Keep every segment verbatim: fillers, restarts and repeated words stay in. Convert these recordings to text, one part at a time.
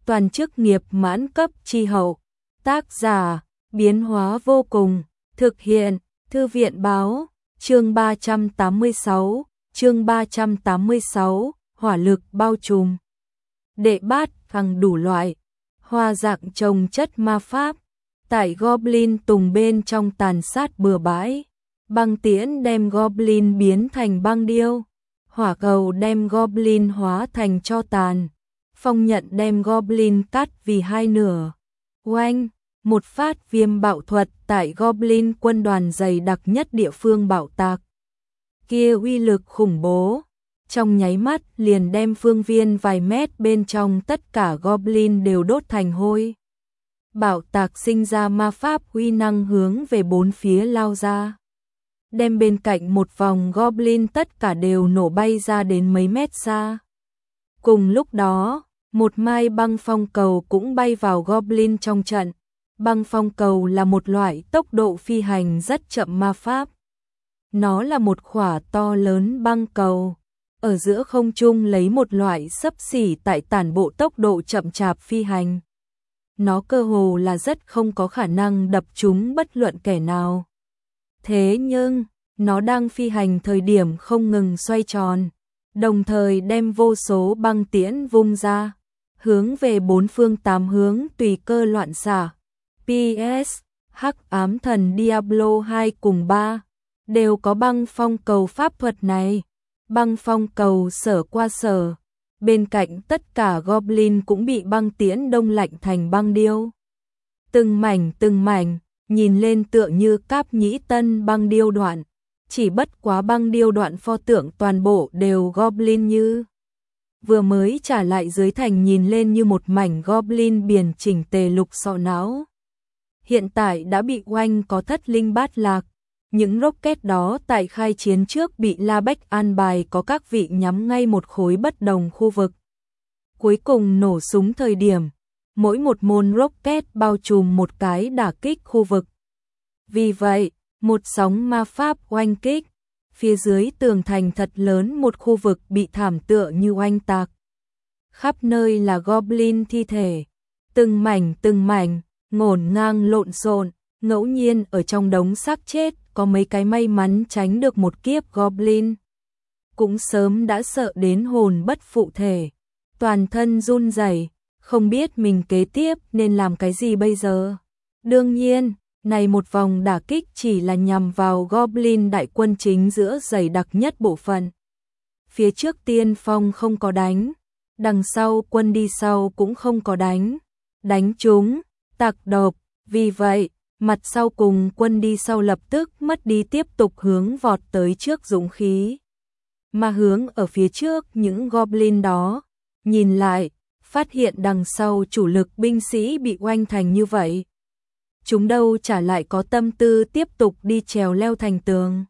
toàn chức nghiệp mãn cấp chi hậu. Tác giả, biến hóa vô cùng, thực hiện, Thư viện báo, chương ba trăm tám mươi sáu, chương ba trăm tám mươi sáu, hỏa lực bao trùm. Đệ bát thằng đủ loại, hoa dạng trồng chất ma pháp, tại Goblin tùng bên trong tàn sát bừa bãi, băng tiễn đem Goblin biến thành băng điêu, hỏa cầu đem Goblin hóa thành tro tàn, phong nhận đem Goblin cắt vì hai nửa. Oanh, một phát viêm bạo thuật tại Goblin quân đoàn dày đặc nhất địa phương bạo tạc. Kia uy lực khủng bố, trong nháy mắt liền đem phương viên vài mét bên trong tất cả Goblin đều đốt thành hôi. Bạo tạc sinh ra ma pháp uy năng hướng về bốn phía lao ra, đem bên cạnh một vòng Goblin tất cả đều nổ bay ra đến mấy mét xa. Cùng lúc đó, một mai băng phong cầu cũng bay vào Goblin trong trận. Băng phong cầu là một loại tốc độ phi hành rất chậm ma pháp. Nó là một khỏa to lớn băng cầu, ở giữa không trung lấy một loại xấp xỉ tại tản bộ tốc độ chậm chạp phi hành. Nó cơ hồ là rất không có khả năng đập trúng bất luận kẻ nào. Thế nhưng, nó đang phi hành thời điểm không ngừng xoay tròn, đồng thời đem vô số băng tiễn vung ra, hướng về bốn phương tám hướng tùy cơ loạn xạ. pê ét, Hắc Ám Thần Diablo hai cùng ba đều có băng phong cầu pháp thuật này. Băng phong cầu sở qua sở, bên cạnh tất cả Goblin cũng bị băng tiễn đông lạnh thành băng điêu. Từng mảnh từng mảnh, nhìn lên tựa như Cáp Nhĩ Tân băng điêu đoạn, chỉ bất quá băng điêu đoạn pho tượng toàn bộ đều Goblin như. Vừa mới trả lại dưới thành nhìn lên như một mảnh Goblin biển chỉnh tề lục sọ não. Hiện tại đã bị oanh có thất linh bát lạc. Những rocket đó tại khai chiến trước bị La Bách an bài có các vị nhắm ngay một khối bất đồng khu vực. Cuối cùng nổ súng thời điểm, mỗi một môn rocket bao trùm một cái đả kích khu vực. Vì vậy, một sóng ma pháp oanh kích, phía dưới tường thành thật lớn một khu vực bị thảm tựa như oanh tạc. Khắp nơi là Goblin thi thể, từng mảnh từng mảnh, ngổn ngang lộn xộn, ngẫu nhiên ở trong đống xác chết có mấy cái may mắn tránh được một kiếp Goblin. Cũng sớm đã sợ đến hồn bất phụ thể, toàn thân run rẩy, không biết mình kế tiếp nên làm cái gì bây giờ. Đương nhiên, này một vòng đả kích chỉ là nhằm vào Goblin đại quân chính giữa dày đặc nhất bộ phận. Phía trước tiên phong không có đánh, đằng sau quân đi sau cũng không có đánh. Đánh chúng, tạc độc, vì vậy, mặt sau cùng quân đi sau lập tức mất đi tiếp tục hướng vọt tới trước dũng khí. Mà hướng ở phía trước những Goblin đó, nhìn lại, phát hiện đằng sau chủ lực binh sĩ bị oanh thành như vậy. Chúng đâu trả lại có tâm tư tiếp tục đi trèo leo thành tường.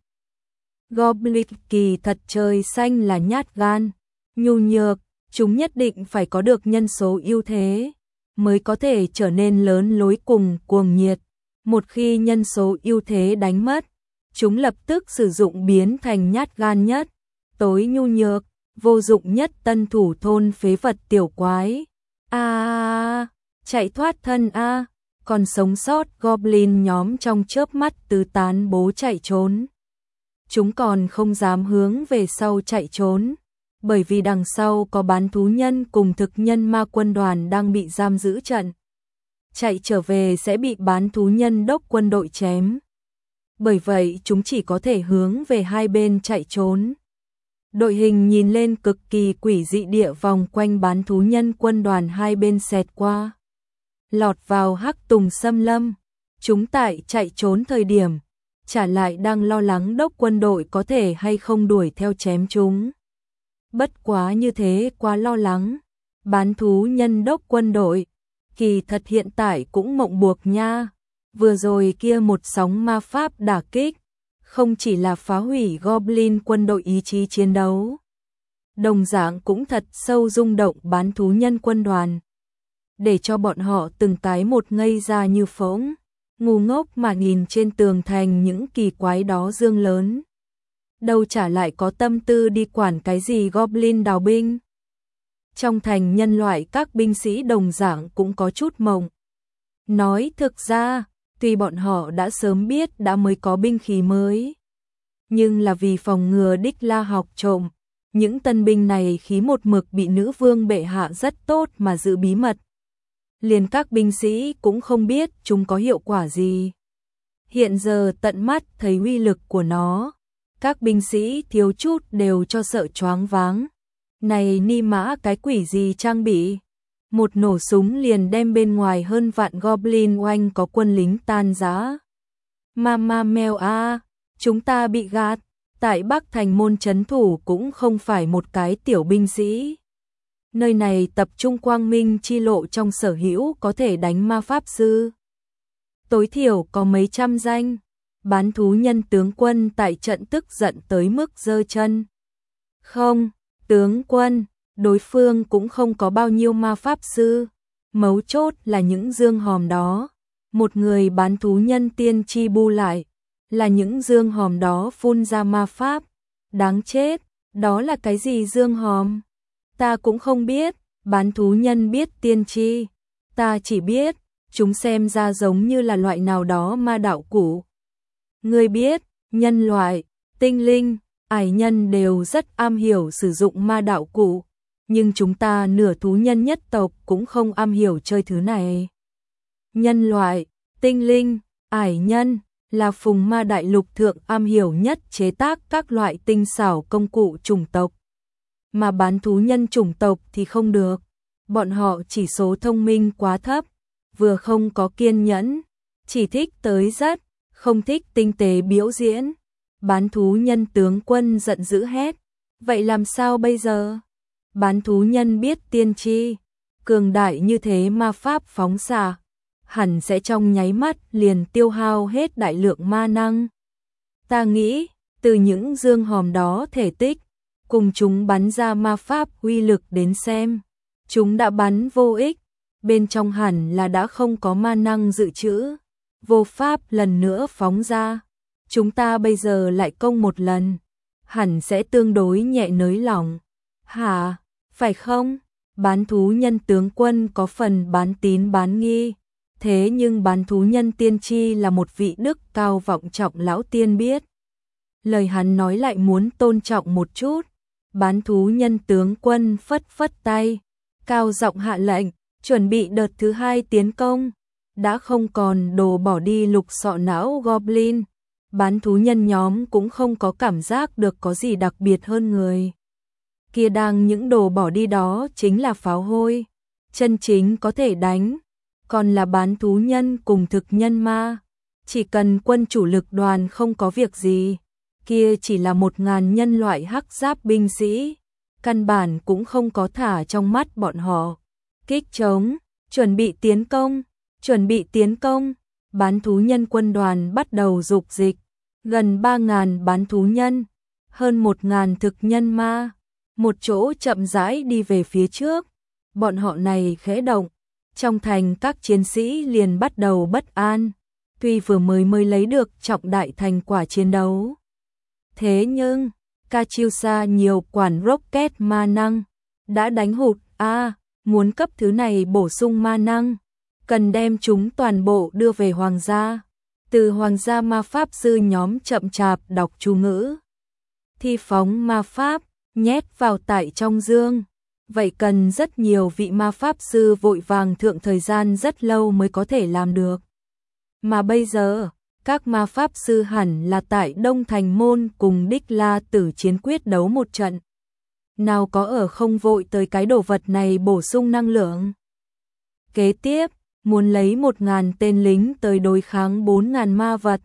Goblin kỳ thật trời xanh là nhát gan, nhu nhược, chúng nhất định phải có được nhân số ưu thế, mới có thể trở nên lớn lối cùng cuồng nhiệt. Một khi nhân số ưu thế đánh mất, chúng lập tức sử dụng biến thành nhát gan nhất, tối nhu nhược, vô dụng nhất tân thủ thôn phế vật tiểu quái. A, à, chạy thoát thân a, à, còn sống sót Goblin nhóm trong chớp mắt tứ tán bố chạy trốn. Chúng còn không dám hướng về sau chạy trốn, bởi vì đằng sau có bán thú nhân cùng thực nhân ma quân đoàn đang bị giam giữ trận. Chạy trở về sẽ bị bán thú nhân đốc quân đội chém. Bởi vậy chúng chỉ có thể hướng về hai bên chạy trốn. Đội hình nhìn lên cực kỳ quỷ dị địa vòng quanh bán thú nhân quân đoàn hai bên xẹt qua. Lọt vào hắc tùng xâm lâm. Chúng tại chạy trốn thời điểm, trả lại đang lo lắng đốc quân đội có thể hay không đuổi theo chém chúng. Bất quá như thế quá lo lắng. Bán thú nhân đốc quân đội, kỳ thật hiện tại cũng mộng buộc nha. Vừa rồi kia một sóng ma pháp đả kích, không chỉ là phá hủy Goblin quân đội ý chí chiến đấu, đồng dạng cũng thật sâu rung động bán thú nhân quân đoàn, để cho bọn họ từng cái một ngây ra như phỗng, ngu ngốc mà nhìn trên tường thành những kỳ quái đó dương lớn. Đâu trả lại có tâm tư đi quản cái gì Goblin đào binh. Trong thành nhân loại các binh sĩ đồng dạng cũng có chút mộng. Nói thực ra, tuy bọn họ đã sớm biết đã mới có binh khí mới, nhưng là vì phòng ngừa Đích La học trộm, những tân binh này khí một mực bị nữ vương bệ hạ rất tốt mà giữ bí mật. Liền các binh sĩ cũng không biết chúng có hiệu quả gì. Hiện giờ tận mắt thấy uy lực của nó, các binh sĩ thiếu chút đều cho sợ choáng váng. Này ni mã cái quỷ gì trang bị? Một nổ súng liền đem bên ngoài hơn vạn goblin oanh có quân lính tan rã. Mama mèo a, chúng ta bị gạt. Tại Bắc Thành môn trấn thủ cũng không phải một cái tiểu binh sĩ. Nơi này tập trung quang minh chi lộ trong sở hữu có thể đánh ma pháp sư. Tối thiểu có mấy trăm danh. Bán thú nhân tướng quân tại trận tức giận tới mức giơ chân. Không, tướng quân, đối phương cũng không có bao nhiêu ma pháp sư. Mấu chốt là những dương hòm đó. Một người bán thú nhân tiên tri bu lại. Là những dương hòm đó phun ra ma pháp. Đáng chết, đó là cái gì dương hòm? Ta cũng không biết, bán thú nhân biết tiên tri. Ta chỉ biết, chúng xem ra giống như là loại nào đó ma đạo cụ. Ngươi biết, nhân loại, tinh linh, ải nhân đều rất am hiểu sử dụng ma đạo cụ. Nhưng chúng ta nửa thú nhân nhất tộc cũng không am hiểu chơi thứ này. Nhân loại, tinh linh, ải nhân là phùng ma đại lục thượng am hiểu nhất chế tác các loại tinh xảo công cụ chủng tộc. Mà bán thú nhân chủng tộc thì không được. Bọn họ chỉ số thông minh quá thấp, vừa không có kiên nhẫn, chỉ thích tới rất, không thích tinh tế biểu diễn. Bán thú nhân tướng quân giận dữ hét. Vậy làm sao bây giờ? Bán thú nhân biết tiên tri, cường đại như thế ma pháp phóng xạ, hẳn sẽ trong nháy mắt liền tiêu hao hết đại lượng ma năng. Ta nghĩ, từ những dương hòm đó thể tích, cùng chúng bắn ra ma pháp uy lực đến xem, chúng đã bắn vô ích, bên trong hẳn là đã không có ma năng dự trữ, vô pháp lần nữa phóng ra. Chúng ta bây giờ lại công một lần, hẳn sẽ tương đối nhẹ nới lỏng. Hả, phải không? Bán thú nhân tướng quân có phần bán tín bán nghi. Thế nhưng bán thú nhân tiên tri là một vị đức cao vọng trọng lão tiên biết. Lời hắn nói lại muốn tôn trọng một chút. Bán thú nhân tướng quân phất phất tay, cao giọng hạ lệnh, chuẩn bị đợt thứ hai tiến công. Đã không còn đồ bỏ đi lục sọ não goblin. Bán thú nhân nhóm cũng không có cảm giác được có gì đặc biệt hơn người. Kia đang những đồ bỏ đi đó chính là pháo hôi. Chân chính có thể đánh. Còn là bán thú nhân cùng thực nhân ma. Chỉ cần quân chủ lực đoàn không có việc gì. Kia chỉ là một ngàn nhân loại hắc giáp binh sĩ. Căn bản cũng không có thả trong mắt bọn họ. Kích chống, chuẩn bị tiến công, chuẩn bị tiến công. Bán thú nhân quân đoàn bắt đầu dục dịch. Gần ba ngàn bán thú nhân, hơn một ngàn thực nhân ma. Một chỗ chậm rãi đi về phía trước. Bọn họ này khẽ động. Trong thành các chiến sĩ liền bắt đầu bất an. Tuy vừa mới mới lấy được trọng đại thành quả chiến đấu. Thế nhưng, Kachiusa nhiều quản rocket ma năng. Đã đánh hụt, a à, muốn cấp thứ này bổ sung ma năng. Cần đem chúng toàn bộ đưa về hoàng gia. Từ hoàng gia ma pháp sư nhóm chậm chạp đọc chú ngữ. Thi phóng ma pháp, nhét vào tại trong dương. Vậy cần rất nhiều vị ma pháp sư vội vàng thượng thời gian rất lâu mới có thể làm được. Mà bây giờ, các ma pháp sư hẳn là tại Đông Thành Môn cùng Đích La Tử chiến quyết đấu một trận. Nào có ở không vội tới cái đồ vật này bổ sung năng lượng. Kế tiếp, muốn lấy một ngàn tên lính tới đối kháng bốn ngàn ma vật.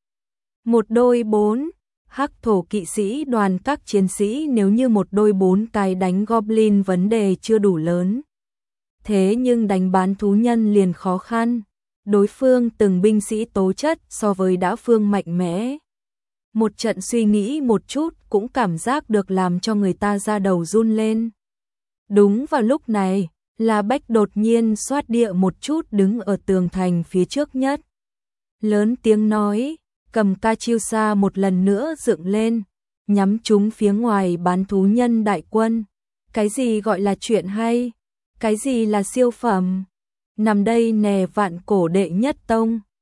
Một đôi bốn, hắc thổ kỵ sĩ đoàn các chiến sĩ nếu như một đôi bốn cái đánh goblin vấn đề chưa đủ lớn. Thế nhưng đánh bán thú nhân liền khó khăn. Đối phương từng binh sĩ tố chất so với đã phương mạnh mẽ. Một trận suy nghĩ một chút cũng cảm giác được làm cho người ta da đầu run lên. Đúng vào lúc này, La Bách đột nhiên xoát địa một chút đứng ở tường thành phía trước nhất. Lớn tiếng nói, cầm Kachiusa một lần nữa dựng lên, nhắm trúng phía ngoài bán thú nhân đại quân. Cái gì gọi là chuyện hay? Cái gì là siêu phẩm? Nằm đây nè vạn cổ đệ nhất tông.